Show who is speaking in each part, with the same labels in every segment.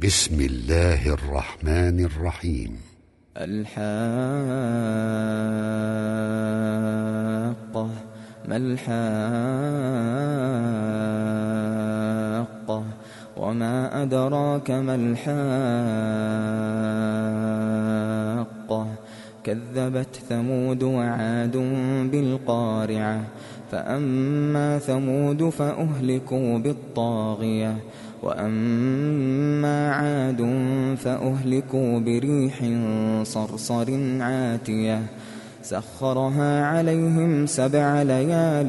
Speaker 1: بسم الله الرحمن الرحيم.
Speaker 2: الحاقة ما الحاقة وما أدراك ما الحاقة كذبت ثمود وعاد بالقارعة فأما ثمود فأهلكوا بالطاغية وأما عاد فأهلكوا بريح صرصر عاتية سخرها عليهم 7 ليال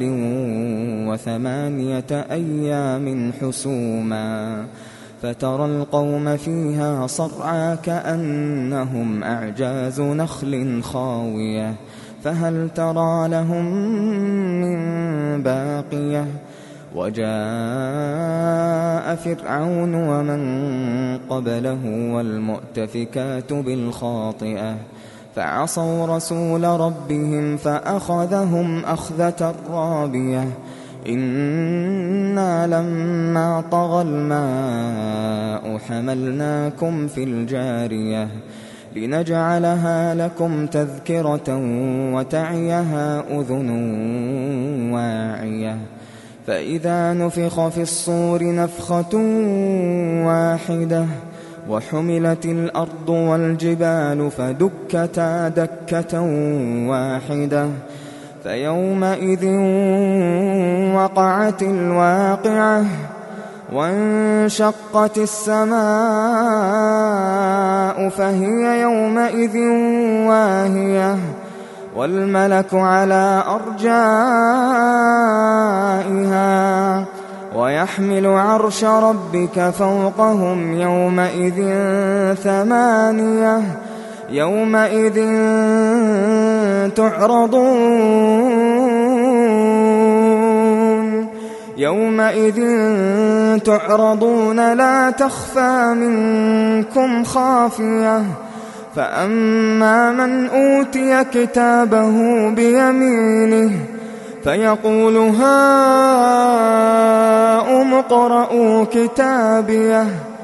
Speaker 2: و8 أيام حسوما فترى القوم فيها صرعى كأنهم أعجاز نخل خاوية فهل ترى لهم من باقية وجاء فرعون ومن قبله والمؤتفكات بالخاطئة فعصوا رسول ربهم فأخذهم أخذة رابية إنا لما طغى الماء حملناكم في الجارية لنجعلها لكم تذكرة وتعيها أذن واعية فإذا نفخ في الصور نفخة واحدة وحملت الأرض والجبال فدكتا دكة واحدة فيومئذ وقعت الواقعة وانشقت السماء فهي يومئذ واهية والملك على أرجائها ويحمل عرش ربك فوقهم يومئذ 8 يومئذ تعرضون لا تخفى منكم خافية فأما من أوتي كتابه بيمينه فيقول هاؤم اقرءوا كتابيه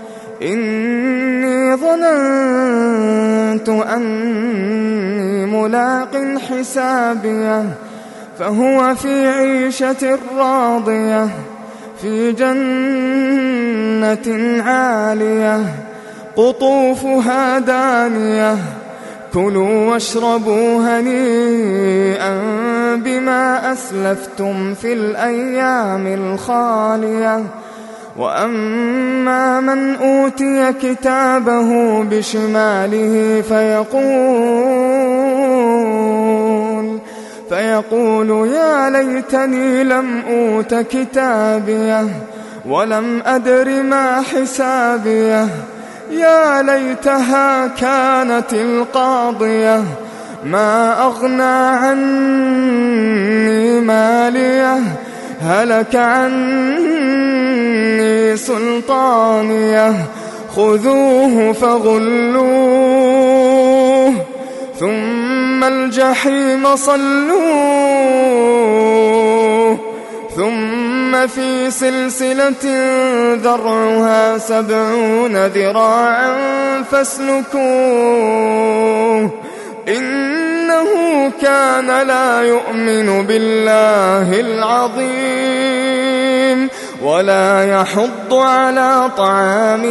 Speaker 2: إني ظننت أني ملاق حسابيه فهو في عيشة راضية في جنة عالية قطوفها دانية كلوا واشربوا هنيئا بما أسلفتم في الأيام الخالية وأما من أوتي كتابه بشماله فيقول يا ليتني لم أوت كتابيه ولم أدر ما حسابيه يا ليتها كانت القاضية ما أغنى عني ماليه هلك عني سلطانيه خذوه فغلوه ثم الجحيم صلوه ثم في سلسلة ذرعها 70 ذراعا فاسلكوه إنه كان لا يؤمن بالله العظيم ولا يحض على طعام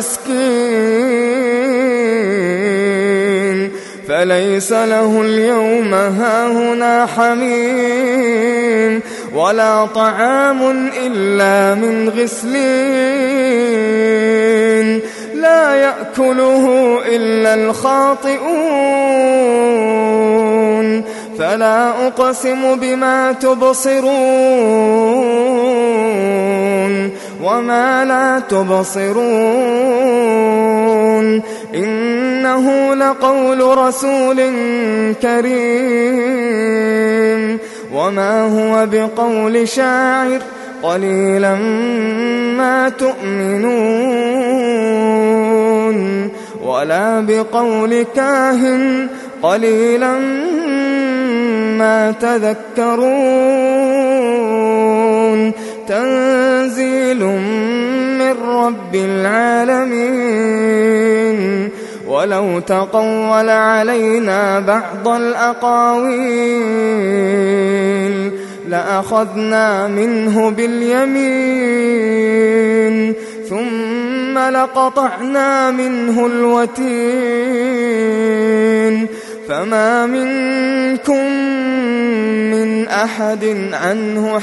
Speaker 2: المسكين فليس له اليوم هاهنا حميم ولا طعام إلا من غسلين لا يأكله إلا الخاطئون فلا أقسم بما تبصرون وما لا تبصرون إنه لقول رسول كريم وما هو بقول شاعر قليلا ما تؤمنون ولا بقول كاهن قليلا ما تذكرون تنزيل من رب العالمين ولو تقول علينا بعض الأقاويل لأخذنا منه باليمين ثم لقطعنا منه الوتين فما منكم من أحد عنه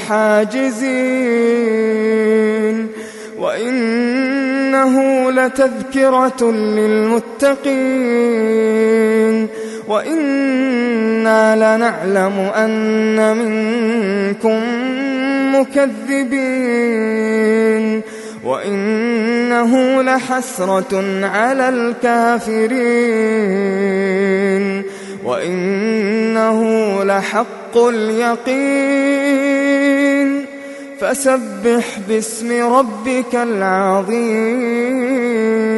Speaker 2: حاجزين وإنه لتذكرة للمتقين وإنا لنعلم أن منكم مكذبين وإنه لحسرة على الكافرين وإنه لحق اليقين فسبح باسم ربك العظيم.